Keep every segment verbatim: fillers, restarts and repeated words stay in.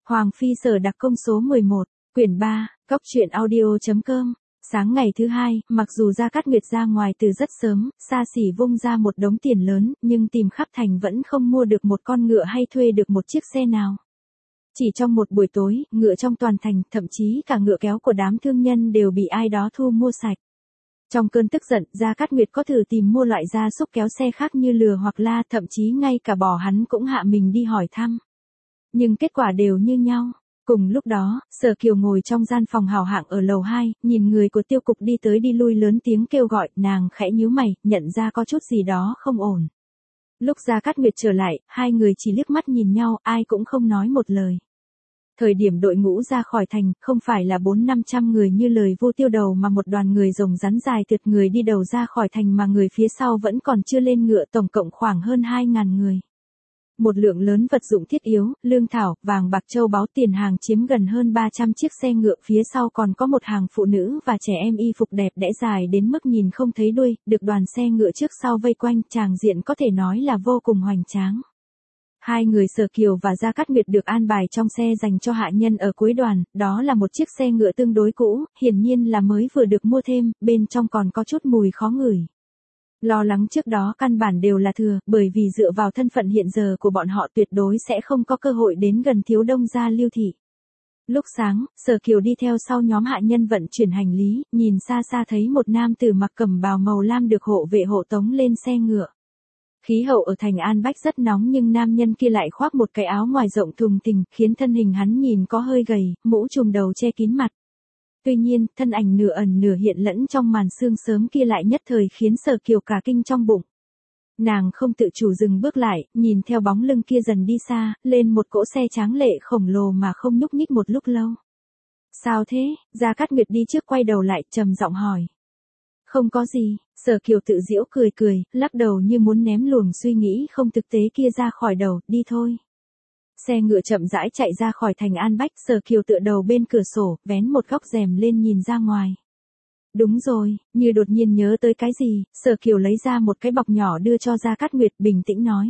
Hoàng Phi Sở đặc công số mười một, quyển ba, cốc truyện audio.com. Sáng ngày thứ hai, mặc dù Gia Cát Nguyệt ra ngoài từ rất sớm, xa xỉ vung ra một đống tiền lớn, nhưng tìm khắp thành vẫn không mua được một con ngựa hay thuê được một chiếc xe nào. Chỉ trong một buổi tối, ngựa trong toàn thành, thậm chí cả ngựa kéo của đám thương nhân đều bị ai đó thu mua sạch. Trong cơn tức giận, Gia Cát Nguyệt có thử tìm mua loại gia súc kéo xe khác như lừa hoặc la, thậm chí ngay cả bò hắn cũng hạ mình đi hỏi thăm. Nhưng kết quả đều như nhau. Cùng lúc đó, Sở Kiều ngồi trong gian phòng hào hạng ở lầu hai, nhìn người của tiêu cục đi tới đi lui lớn tiếng kêu gọi, nàng khẽ nhíu mày, nhận ra có chút gì đó không ổn. Lúc Gia Cát Nguyệt trở lại, hai người chỉ liếc mắt nhìn nhau, ai cũng không nói một lời. Thời điểm đội ngũ ra khỏi thành, không phải là bốn năm trăm người như lời Vô Tiêu đầu mà một đoàn người rồng rắn dài tuyệt người đi đầu ra khỏi thành mà người phía sau vẫn còn chưa lên ngựa, tổng cộng khoảng hơn hai ngàn người. Một lượng lớn vật dụng thiết yếu, lương thảo, vàng bạc châu báu tiền hàng chiếm gần hơn ba trăm chiếc xe ngựa, phía sau còn có một hàng phụ nữ và trẻ em y phục đẹp đẽ dài đến mức nhìn không thấy đuôi, được đoàn xe ngựa trước sau vây quanh, tràng diện có thể nói là vô cùng hoành tráng. Hai người Sở Kiều và Gia Cát Nguyệt được an bài trong xe dành cho hạ nhân ở cuối đoàn, đó là một chiếc xe ngựa tương đối cũ, hiển nhiên là mới vừa được mua thêm, bên trong còn có chút mùi khó ngửi. Lo lắng trước đó căn bản đều là thừa, bởi vì dựa vào thân phận hiện giờ của bọn họ tuyệt đối sẽ không có cơ hội đến gần Thiếu Đông gia Lưu thị. Lúc sáng, Sở Kiều đi theo sau nhóm hạ nhân vận chuyển hành lý, nhìn xa xa thấy một nam tử mặc cẩm bào màu lam được hộ vệ hộ tống lên xe ngựa. Khí hậu ở thành An Bách rất nóng nhưng nam nhân kia lại khoác một cái áo ngoài rộng thùng thình, khiến thân hình hắn nhìn có hơi gầy, mũ trùm đầu che kín mặt. Tuy nhiên, thân ảnh nửa ẩn nửa hiện lẫn trong màn sương sớm kia lại nhất thời khiến Sở Kiều cả kinh trong bụng. Nàng không tự chủ dừng bước lại, nhìn theo bóng lưng kia dần đi xa, lên một cỗ xe tráng lệ khổng lồ mà không nhúc nhích một lúc lâu. Sao thế? Gia Cát Nguyệt đi trước quay đầu lại, trầm giọng hỏi. Không có gì, Sở Kiều tự giễu cười cười, lắc đầu như muốn ném luồng suy nghĩ không thực tế kia ra khỏi đầu, đi thôi. Xe ngựa chậm rãi chạy ra khỏi thành An Bách, Sở Kiều tựa đầu bên cửa sổ, vén một góc rèm lên nhìn ra ngoài. Đúng rồi, như đột nhiên nhớ tới cái gì, Sở Kiều lấy ra một cái bọc nhỏ đưa cho Gia Cát Nguyệt, bình tĩnh nói.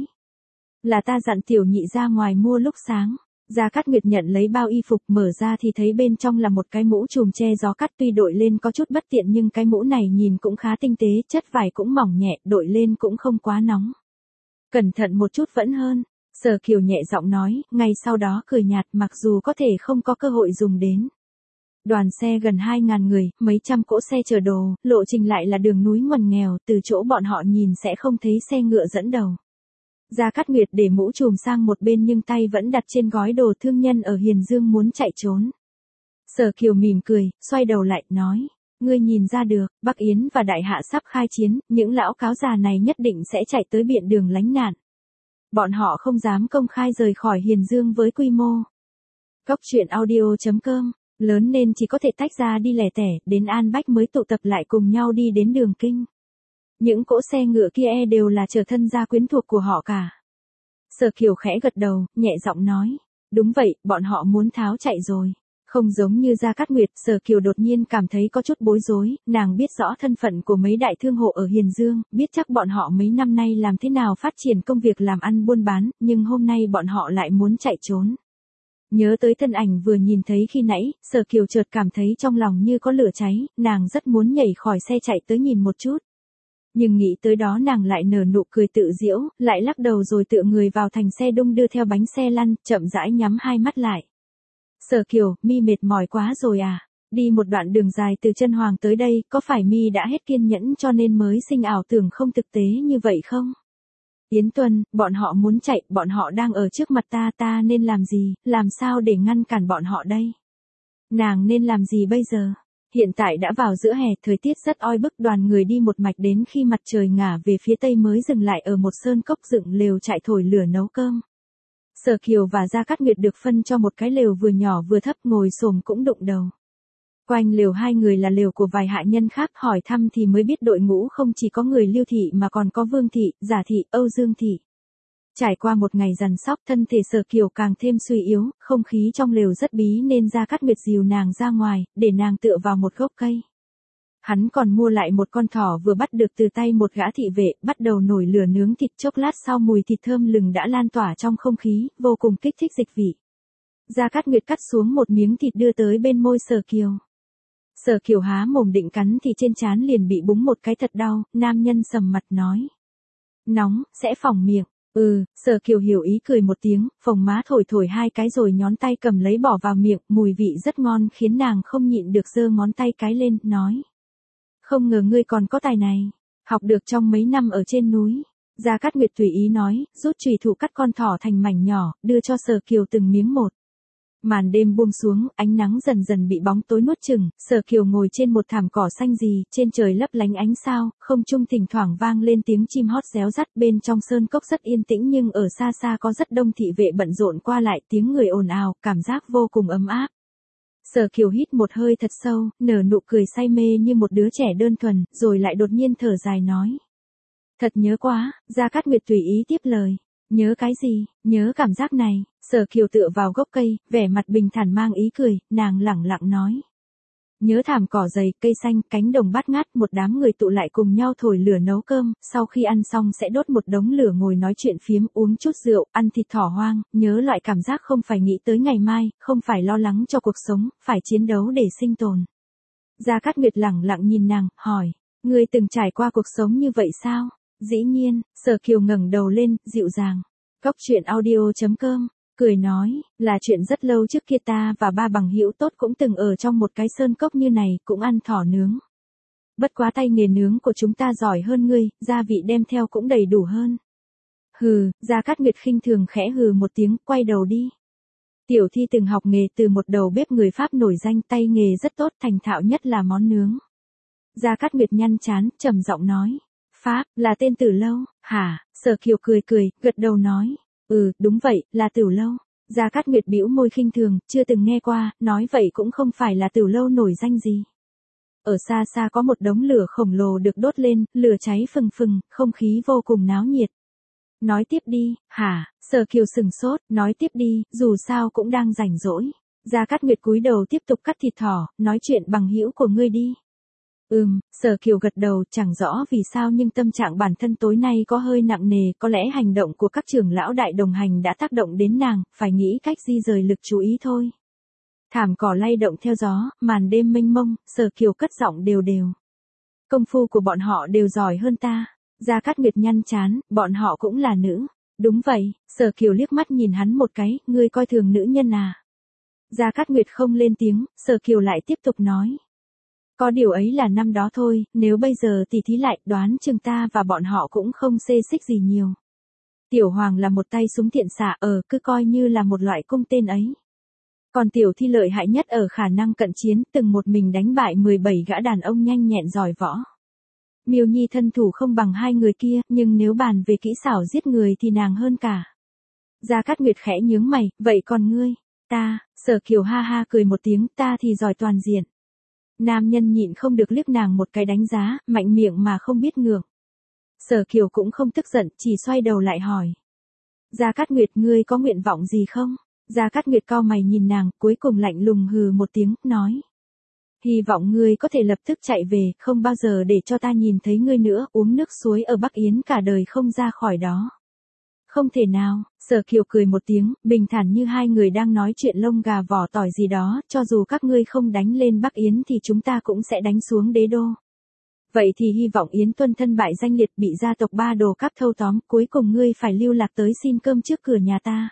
Là ta dặn tiểu nhị ra ngoài mua lúc sáng. Gia Cát Nguyệt nhận lấy bao y phục, mở ra thì thấy bên trong là một cái mũ trùm che gió cắt, tuy đội lên có chút bất tiện nhưng cái mũ này nhìn cũng khá tinh tế, chất vải cũng mỏng nhẹ, đội lên cũng không quá nóng. Cẩn thận một chút vẫn hơn. Sở Kiều nhẹ giọng nói, ngay sau đó cười nhạt, mặc dù có thể không có cơ hội dùng đến. Đoàn xe gần hai ngàn người, mấy trăm cỗ xe chở đồ, lộ trình lại là đường núi ngoằn nghèo, từ chỗ bọn họ nhìn sẽ không thấy xe ngựa dẫn đầu. Gia Cát Nguyệt để mũ trùm sang một bên nhưng tay vẫn đặt trên gói đồ thương nhân ở Hiền Dương muốn chạy trốn. Sở Kiều mỉm cười, xoay đầu lại, nói. Ngươi nhìn ra được, Bắc Yến và Đại Hạ sắp khai chiến, những lão cáo già này nhất định sẽ chạy tới biện đường lánh nạn. Bọn họ không dám công khai rời khỏi Hiền Dương với quy mô. Cốc truyện audio.com, lớn nên chỉ có thể tách ra đi lẻ tẻ, đến An Bách mới tụ tập lại cùng nhau đi đến đường kinh. Những cỗ xe ngựa kia e đều là trở thân gia quyến thuộc của họ cả. Sở Kiều khẽ gật đầu, nhẹ giọng nói. Đúng vậy, bọn họ muốn tháo chạy rồi. Không giống như Gia Cát Nguyệt, Sở Kiều đột nhiên cảm thấy có chút bối rối, nàng biết rõ thân phận của mấy đại thương hộ ở Hiền Dương, biết chắc bọn họ mấy năm nay làm thế nào phát triển công việc làm ăn buôn bán, nhưng hôm nay bọn họ lại muốn chạy trốn. Nhớ tới thân ảnh vừa nhìn thấy khi nãy, Sở Kiều chợt cảm thấy trong lòng như có lửa cháy, nàng rất muốn nhảy khỏi xe chạy tới nhìn một chút. Nhưng nghĩ tới đó nàng lại nở nụ cười tự giễu, lại lắc đầu rồi tựa người vào thành xe đung đưa theo bánh xe lăn, chậm rãi nhắm hai mắt lại. Sở Kiều, mi mệt mỏi quá rồi à? Đi một đoạn đường dài từ Chân Hoàng tới đây, có phải mi đã hết kiên nhẫn cho nên mới sinh ảo tưởng không thực tế như vậy không? Yến Tuân, bọn họ muốn chạy, bọn họ đang ở trước mặt ta, ta nên làm gì, làm sao để ngăn cản bọn họ đây? Nàng nên làm gì bây giờ? Hiện tại đã vào giữa hè, thời tiết rất oi bức, đoàn người đi một mạch đến khi mặt trời ngả về phía tây mới dừng lại ở một sơn cốc dựng lều trại thổi lửa nấu cơm. Sở Kiều và Gia Cát Nguyệt được phân cho một cái lều vừa nhỏ vừa thấp, ngồi xổm cũng đụng đầu. Quanh lều hai người là lều của vài hạ nhân khác, hỏi thăm thì mới biết đội ngũ không chỉ có người Lưu thị mà còn có Vương thị, Giả thị, Âu Dương thị. Trải qua một ngày dằn sóc, thân thể Sở Kiều càng thêm suy yếu, không khí trong lều rất bí nên Gia Cát Nguyệt dìu nàng ra ngoài, để nàng tựa vào một gốc cây. Hắn còn mua lại một con thỏ vừa bắt được từ tay một gã thị vệ, bắt đầu nổi lửa nướng thịt, chốc lát sau mùi thịt thơm lừng đã lan tỏa trong không khí, vô cùng kích thích dịch vị. Gia Cát Nguyệt cắt xuống một miếng thịt đưa tới bên môi Sở Kiều. Sở Kiều há mồm định cắn thì trên trán liền bị búng một cái thật đau, nam nhân sầm mặt nói. Nóng, sẽ phỏng miệng. Ừ, Sở Kiều hiểu ý cười một tiếng, phồng má thổi thổi hai cái rồi nhón tay cầm lấy bỏ vào miệng, mùi vị rất ngon khiến nàng không nhịn được giơ ngón tay cái lên, nói. Không ngờ ngươi còn có tài này, học được trong mấy năm ở trên núi. Gia Cát Nguyệt tùy ý nói, rút chùy thủ cắt con thỏ thành mảnh nhỏ, đưa cho Sở Kiều từng miếng một. Màn đêm buông xuống, ánh nắng dần dần bị bóng tối nuốt chửng, Sở Kiều ngồi trên một thảm cỏ xanh gì, trên trời lấp lánh ánh sao, không trung thỉnh thoảng vang lên tiếng chim hót réo rắt, bên trong sơn cốc rất yên tĩnh nhưng ở xa xa có rất đông thị vệ bận rộn qua lại, tiếng người ồn ào, cảm giác vô cùng ấm áp. Sở Kiều hít một hơi thật sâu, nở nụ cười say mê như một đứa trẻ đơn thuần, rồi lại đột nhiên thở dài nói. Thật nhớ quá, Gia Cát Nguyệt tùy ý tiếp lời. Nhớ cái gì, nhớ cảm giác này. Sở Kiều tựa vào gốc cây, vẻ mặt bình thản mang ý cười, nàng lẳng lặng nói. Nhớ thảm cỏ dày, cây xanh, cánh đồng bát ngát, một đám người tụ lại cùng nhau thổi lửa nấu cơm, sau khi ăn xong sẽ đốt một đống lửa ngồi nói chuyện phiếm, uống chút rượu, ăn thịt thỏ hoang, nhớ loại cảm giác không phải nghĩ tới ngày mai, không phải lo lắng cho cuộc sống, phải chiến đấu để sinh tồn. Gia Cát Nguyệt lẳng lặng nhìn nàng, hỏi, ngươi từng trải qua cuộc sống như vậy sao? Dĩ nhiên, Sở Kiều ngẩng đầu lên, dịu dàng. Cốc truyện audio chấm com, cười nói, là chuyện rất lâu trước kia ta và ba bằng hữu tốt cũng từng ở trong một cái sơn cốc như này, cũng ăn thỏ nướng. Bất quá tay nghề nướng của chúng ta giỏi hơn ngươi, gia vị đem theo cũng đầy đủ hơn. Hừ, Gia Cát Nguyệt khinh thường khẽ hừ một tiếng, quay đầu đi. Tiểu Thi từng học nghề từ một đầu bếp người Pháp nổi danh, tay nghề rất tốt, thành thạo nhất là món nướng. Gia Cát Nguyệt nhăn trán, trầm giọng nói. Pháp, là tên Tử Lâu, hả? Sở Kiều cười cười, gật đầu nói. Ừ, đúng vậy, là Tử Lâu. Gia Cát Nguyệt bĩu môi khinh thường, chưa từng nghe qua, nói vậy cũng không phải là Tử Lâu nổi danh gì. Ở xa xa có một đống lửa khổng lồ được đốt lên, lửa cháy phừng phừng, không khí vô cùng náo nhiệt. Nói tiếp đi, hả? Sở Kiều sừng sốt, nói tiếp đi, dù sao cũng đang rảnh rỗi. Gia Cát Nguyệt cúi đầu tiếp tục cắt thịt thỏ, nói chuyện bằng hữu của ngươi đi. Ừm, Sở Kiều gật đầu, chẳng rõ vì sao nhưng tâm trạng bản thân tối nay có hơi nặng nề, có lẽ hành động của các trưởng lão đại đồng hành đã tác động đến nàng, phải nghĩ cách di rời lực chú ý thôi. Thảm cỏ lay động theo gió, màn đêm mênh mông, Sở Kiều cất giọng đều đều. Công phu của bọn họ đều giỏi hơn ta. Gia Cát Nguyệt nhăn trán, bọn họ cũng là nữ. Đúng vậy, Sở Kiều liếc mắt nhìn hắn một cái, ngươi coi thường nữ nhân à. Gia Cát Nguyệt không lên tiếng, Sở Kiều lại tiếp tục nói. Có điều ấy là năm đó thôi, nếu bây giờ tỉ thí lại, đoán chừng ta và bọn họ cũng không xê xích gì nhiều. Tiểu Hoàng là một tay súng thiện xạ, ở cứ coi như là một loại cung tên ấy. Còn Tiểu Thi lợi hại nhất ở khả năng cận chiến, từng một mình đánh bại mười bảy gã đàn ông nhanh nhẹn giỏi võ. Miêu Nhi thân thủ không bằng hai người kia, nhưng nếu bàn về kỹ xảo giết người thì nàng hơn cả. Gia Cát Nguyệt khẽ nhướng mày, vậy còn ngươi? Ta, Sở Kiều ha ha cười một tiếng, ta thì giỏi toàn diện. Nam nhân nhịn không được liếc nàng một cái đánh giá, mạnh miệng mà không biết ngượng. Sở Kiều cũng không tức giận, chỉ xoay đầu lại hỏi. Gia Cát Nguyệt, ngươi có nguyện vọng gì không? Gia Cát Nguyệt cau mày nhìn nàng, cuối cùng lạnh lùng hừ một tiếng, nói. Hy vọng ngươi có thể lập tức chạy về, không bao giờ để cho ta nhìn thấy ngươi nữa, uống nước suối ở Bắc Yến cả đời không ra khỏi đó. Không thể nào, Sở Kiều cười một tiếng, bình thản như hai người đang nói chuyện lông gà vỏ tỏi gì đó, cho dù các ngươi không đánh lên Bắc Yến thì chúng ta cũng sẽ đánh xuống đế đô. Vậy thì hy vọng Yến Tuân thân bại danh liệt, bị gia tộc ba đồ cắp thâu tóm, cuối cùng ngươi phải lưu lạc tới xin cơm trước cửa nhà ta.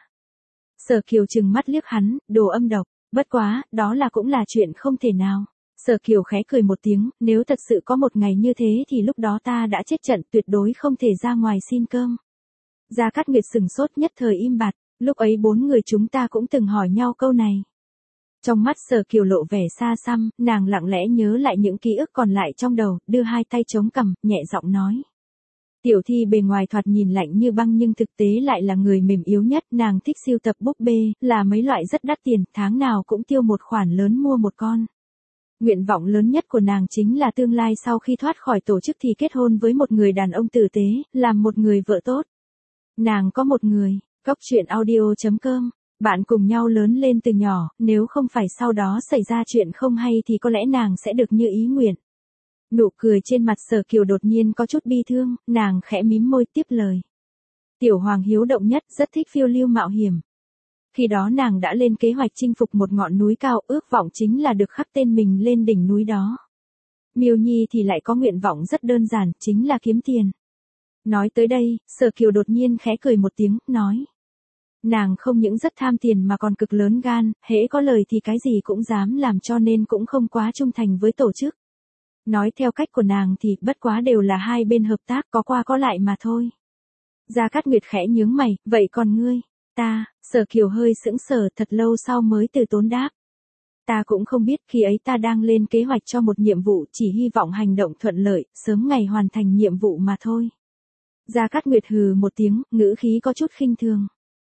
Sở Kiều trừng mắt liếc hắn, đồ âm độc, bất quá, đó là cũng là chuyện không thể nào. Sở Kiều khẽ cười một tiếng, nếu thật sự có một ngày như thế thì lúc đó ta đã chết trận, tuyệt đối không thể ra ngoài xin cơm. Gia Cát Nguyệt sừng sốt, nhất thời im bặt, lúc ấy bốn người chúng ta cũng từng hỏi nhau câu này. Trong mắt Sở Kiều lộ vẻ xa xăm, nàng lặng lẽ nhớ lại những ký ức còn lại trong đầu, đưa hai tay chống cằm, nhẹ giọng nói. Tiểu Thi bề ngoài thoạt nhìn lạnh như băng nhưng thực tế lại là người mềm yếu nhất, nàng thích sưu tập búp bê, là mấy loại rất đắt tiền, tháng nào cũng tiêu một khoản lớn mua một con. Nguyện vọng lớn nhất của nàng chính là tương lai sau khi thoát khỏi tổ chức thì kết hôn với một người đàn ông tử tế, làm một người vợ tốt. Nàng có một người, cốc truyện audio chấm com, bạn cùng nhau lớn lên từ nhỏ, nếu không phải sau đó xảy ra chuyện không hay thì có lẽ nàng sẽ được như ý nguyện. Nụ cười trên mặt Sở Kiều đột nhiên có chút bi thương, nàng khẽ mím môi tiếp lời. Tiểu Hoàng hiếu động nhất, rất thích phiêu lưu mạo hiểm. Khi đó nàng đã lên kế hoạch chinh phục một ngọn núi cao, ước vọng chính là được khắc tên mình lên đỉnh núi đó. Miêu Nhi thì lại có nguyện vọng rất đơn giản, chính là kiếm tiền. Nói tới đây, Sở Kiều đột nhiên khẽ cười một tiếng, nói. Nàng không những rất tham tiền mà còn cực lớn gan, hễ có lời thì cái gì cũng dám làm, cho nên cũng không quá trung thành với tổ chức. Nói theo cách của nàng thì bất quá đều là hai bên hợp tác, có qua có lại mà thôi. Gia Cát Nguyệt khẽ nhướng mày, vậy còn ngươi? Ta, Sở Kiều hơi sững sờ, thật lâu sau mới từ tốn đáp. Ta cũng không biết, khi ấy ta đang lên kế hoạch cho một nhiệm vụ, chỉ hy vọng hành động thuận lợi, sớm ngày hoàn thành nhiệm vụ mà thôi. Gia Cát Nguyệt hừ một tiếng, ngữ khí có chút khinh thường.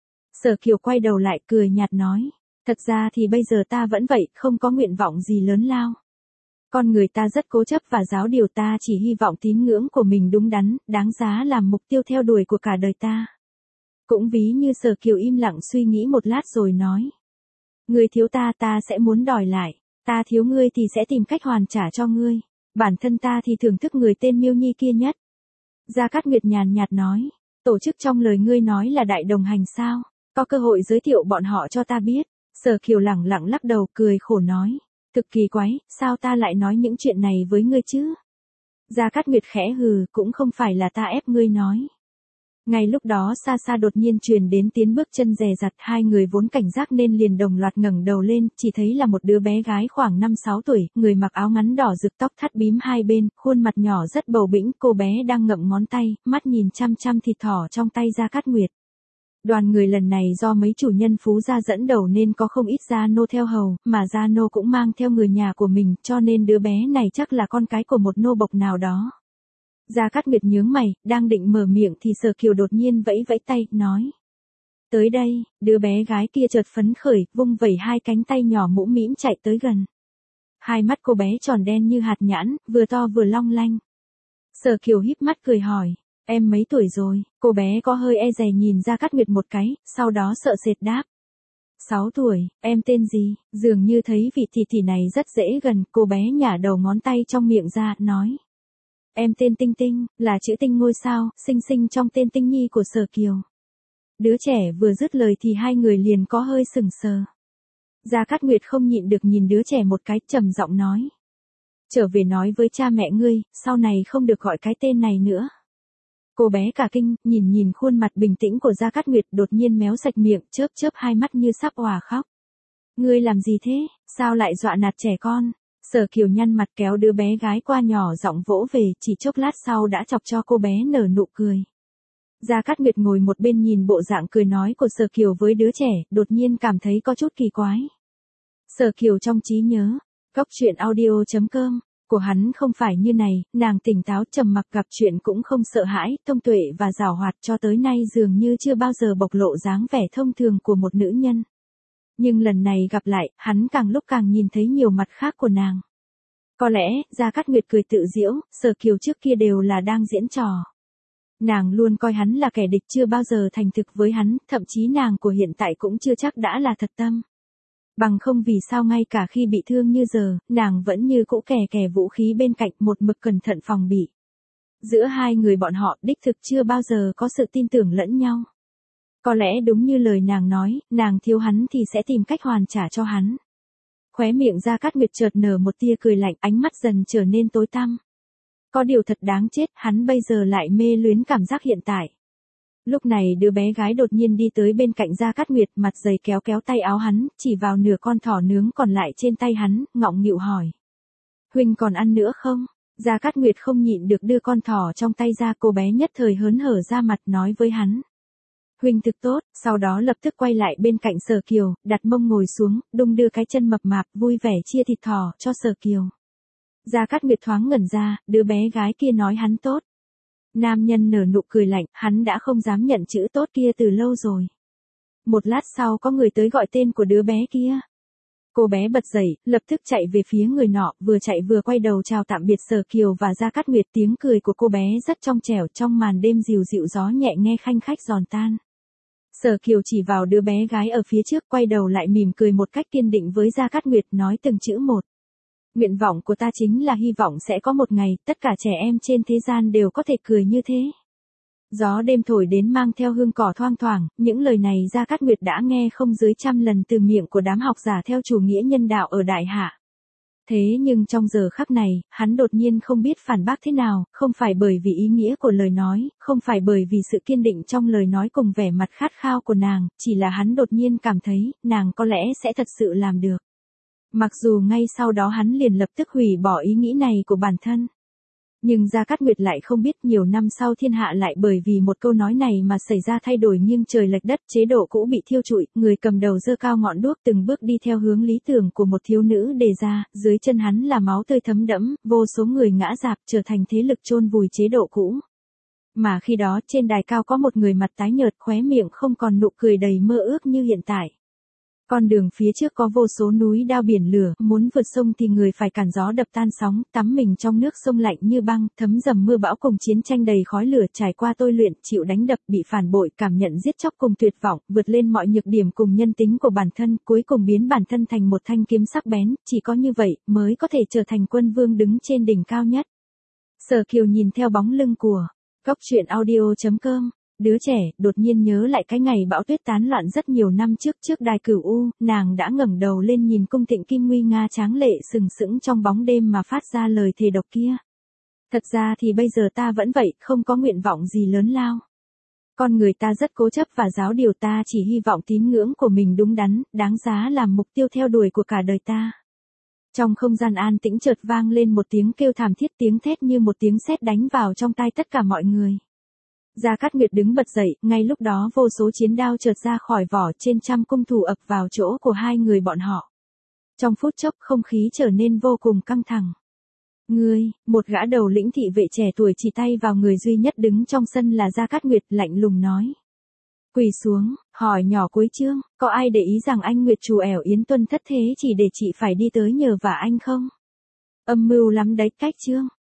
Sở Kiều quay đầu lại cười nhạt nói, thật ra thì bây giờ ta vẫn vậy, không có nguyện vọng gì lớn lao. Con người ta rất cố chấp và giáo điều, ta chỉ hy vọng tín ngưỡng của mình đúng đắn, đáng giá làm mục tiêu theo đuổi của cả đời ta. Cũng ví như Sở Kiều im lặng suy nghĩ một lát rồi nói. Ngươi thiếu ta, ta sẽ muốn đòi lại. Ta thiếu ngươi thì sẽ tìm cách hoàn trả cho ngươi. Bản thân ta thì thưởng thức người tên Miêu Nhi kia nhất. Gia Cát Nguyệt nhàn nhạt nói. Tổ chức trong lời ngươi nói là đại đồng hành sao? Có cơ hội giới thiệu bọn họ cho ta biết. Sở Kiều lẳng lặng lắc đầu cười khổ nói. Thực kỳ quái, sao ta lại nói những chuyện này với ngươi chứ? Gia Cát Nguyệt khẽ hừ, cũng không phải là ta ép ngươi nói. Ngay lúc đó xa xa đột nhiên truyền đến tiếng bước chân dè dặt, hai người vốn cảnh giác nên liền đồng loạt ngẩng đầu lên, chỉ thấy là một đứa bé gái khoảng năm sáu tuổi, người mặc áo ngắn đỏ rực, tóc thắt bím hai bên, khuôn mặt nhỏ rất bầu bĩnh, cô bé đang ngậm ngón tay, mắt nhìn chăm chăm thịt thỏ trong tay Gia Cát Nguyệt. Đoàn người lần này do mấy chủ nhân Phú gia dẫn đầu nên có không ít gia nô theo hầu, mà gia nô cũng mang theo người nhà của mình, cho nên đứa bé này chắc là con cái của một nô bộc nào đó. Gia Cát Nguyệt nhướng mày, đang định mở miệng thì Sở Kiều đột nhiên vẫy vẫy tay, nói. Tới đây, đứa bé gái kia chợt phấn khởi, vung vẩy hai cánh tay nhỏ mũm mĩm chạy tới gần. Hai mắt cô bé tròn đen như hạt nhãn, vừa to vừa long lanh. Sở Kiều híp mắt cười hỏi, em mấy tuổi rồi? Cô bé có hơi e dè nhìn Gia Cát Nguyệt một cái, sau đó sợ sệt đáp. Sáu tuổi, em tên gì? Dường như thấy vị thị thị này rất dễ gần, cô bé nhả đầu ngón tay trong miệng ra, nói. Em tên Tinh Tinh, là chữ tinh ngôi sao, xinh xinh trong tên Tinh Nhi của Sở Kiều. Đứa trẻ vừa dứt lời thì hai người liền có hơi sừng sờ. Gia Cát Nguyệt không nhịn được nhìn đứa trẻ một cái, trầm giọng nói. Trở về nói với cha mẹ ngươi, sau này không được gọi cái tên này nữa. Cô bé cả kinh, nhìn nhìn khuôn mặt bình tĩnh của Gia Cát Nguyệt, đột nhiên méo sạch miệng, chớp chớp hai mắt như sắp òa khóc. Ngươi làm gì thế, sao lại dọa nạt trẻ con? Sở Kiều nhăn mặt kéo đứa bé gái qua nhỏ giọng vỗ về, chỉ chốc lát sau đã chọc cho cô bé nở nụ cười. Gia Cát Nguyệt ngồi một bên nhìn bộ dạng cười nói của Sở Kiều với đứa trẻ, đột nhiên cảm thấy có chút kỳ quái. Sở Kiều trong trí nhớ, góc truyện audio chấm com, của hắn không phải như này, nàng tỉnh táo trầm mặc, gặp chuyện cũng không sợ hãi, thông tuệ và giàu hoạt, cho tới nay dường như chưa bao giờ bộc lộ dáng vẻ thông thường của một nữ nhân. Nhưng lần này gặp lại, hắn càng lúc càng nhìn thấy nhiều mặt khác của nàng. Có lẽ, Gia Cát Nguyệt cười tự giễu, Sở Kiều trước kia đều là đang diễn trò. Nàng luôn coi hắn là kẻ địch, chưa bao giờ thành thực với hắn, thậm chí nàng của hiện tại cũng chưa chắc đã là thật tâm. Bằng không vì sao ngay cả khi bị thương như giờ, nàng vẫn như cũ kè kè vũ khí bên cạnh, một mực cẩn thận phòng bị. Giữa hai người bọn họ đích thực chưa bao giờ có sự tin tưởng lẫn nhau. Có lẽ đúng như lời nàng nói, nàng thiếu hắn thì sẽ tìm cách hoàn trả cho hắn. Khóe miệng Gia Cát Nguyệt chợt nở một tia cười lạnh, ánh mắt dần trở nên tối tăm. Có điều thật đáng chết, hắn bây giờ lại mê luyến cảm giác hiện tại. Lúc này đứa bé gái đột nhiên đi tới bên cạnh Gia Cát Nguyệt, mặt dày kéo kéo tay áo hắn, chỉ vào nửa con thỏ nướng còn lại trên tay hắn, ngọng nghịu hỏi. Huynh còn ăn nữa không? Gia Cát Nguyệt không nhịn được đưa con thỏ trong tay ra, cô bé nhất thời hớn hở ra mặt nói với hắn. Huynh thực tốt, sau đó lập tức quay lại bên cạnh Sở Kiều, đặt mông ngồi xuống, đung đưa cái chân mập mạp, vui vẻ chia thịt thỏ cho Sở Kiều. Gia Cát Nguyệt thoáng ngẩn ra, đứa bé gái kia nói hắn tốt. Nam nhân nở nụ cười lạnh, hắn đã không dám nhận chữ tốt kia từ lâu rồi. Một lát sau có người tới gọi tên của đứa bé kia. Cô bé bật dậy, lập tức chạy về phía người nọ, vừa chạy vừa quay đầu chào tạm biệt Sở Kiều và Gia Cát Nguyệt. Tiếng cười của cô bé rất trong trẻo, trong màn đêm dịu dịu gió nhẹ nghe khanh khách giòn tan. Sở Kiều chỉ vào đứa bé gái ở phía trước, quay đầu lại mỉm cười một cách kiên định với Gia Cát Nguyệt, nói từng chữ một. Nguyện vọng của ta chính là hy vọng sẽ có một ngày, tất cả trẻ em trên thế gian đều có thể cười như thế. Gió đêm thổi đến mang theo hương cỏ thoang thoảng, những lời này Gia Cát Nguyệt đã nghe không dưới trăm lần từ miệng của đám học giả theo chủ nghĩa nhân đạo ở Đại Hạ. Thế nhưng trong giờ khắc này, hắn đột nhiên không biết phản bác thế nào, không phải bởi vì ý nghĩa của lời nói, không phải bởi vì sự kiên định trong lời nói cùng vẻ mặt khát khao của nàng, chỉ là hắn đột nhiên cảm thấy, nàng có lẽ sẽ thật sự làm được. Mặc dù ngay sau đó hắn liền lập tức hủy bỏ ý nghĩ này của bản thân. Nhưng Gia Cát Nguyệt lại không biết nhiều năm sau thiên hạ lại bởi vì một câu nói này mà xảy ra thay đổi nghiêng trời lệch đất, chế độ cũ bị thiêu trụi, người cầm đầu giơ cao ngọn đuốc từng bước đi theo hướng lý tưởng của một thiếu nữ đề ra, dưới chân hắn là máu tươi thấm đẫm, vô số người ngã rạp trở thành thế lực chôn vùi chế độ cũ. Mà khi đó trên đài cao có một người mặt tái nhợt, khóe miệng không còn nụ cười đầy mơ ước như hiện tại. Con đường phía trước có vô số núi đao biển lửa, muốn vượt sông thì người phải cản gió đập tan sóng, tắm mình trong nước sông lạnh như băng, thấm dầm mưa bão cùng chiến tranh đầy khói lửa, trải qua tôi luyện, chịu đánh đập, bị phản bội, cảm nhận giết chóc cùng tuyệt vọng, vượt lên mọi nhược điểm cùng nhân tính của bản thân, cuối cùng biến bản thân thành một thanh kiếm sắc bén, chỉ có như vậy mới có thể trở thành quân vương đứng trên đỉnh cao nhất. Sở Kiều nhìn theo bóng lưng của Cốc Truyện Audio chấm com. Đứa trẻ, đột nhiên nhớ lại cái ngày bão tuyết tán loạn rất nhiều năm trước trước đài Cửu U, nàng đã ngẩng đầu lên nhìn cung Thịnh Kim nguy nga tráng lệ sừng sững trong bóng đêm mà phát ra lời thề độc kia. Thật ra thì bây giờ ta vẫn vậy, không có nguyện vọng gì lớn lao. Con người ta rất cố chấp và giáo điều, ta chỉ hy vọng tín ngưỡng của mình đúng đắn, đáng giá làm mục tiêu theo đuổi của cả đời ta. Trong không gian an tĩnh chợt vang lên một tiếng kêu thảm thiết, tiếng thét như một tiếng sét đánh vào trong tai tất cả mọi người. Gia Cát Nguyệt đứng bật dậy, ngay lúc đó vô số chiến đao chợt ra khỏi vỏ, trên trăm cung thủ ập vào chỗ của hai người bọn họ. Trong phút chốc không khí trở nên vô cùng căng thẳng. Ngươi, một gã đầu lĩnh thị vệ trẻ tuổi chỉ tay vào người duy nhất đứng trong sân là Gia Cát Nguyệt, lạnh lùng nói. Quỳ xuống, hỏi nhỏ cuối chương, có ai để ý rằng anh Nguyệt Trù ẻo Yến Tuân thất thế chỉ để chị phải đi tới nhờ vả anh không? Âm mưu lắm đấy, cách chương.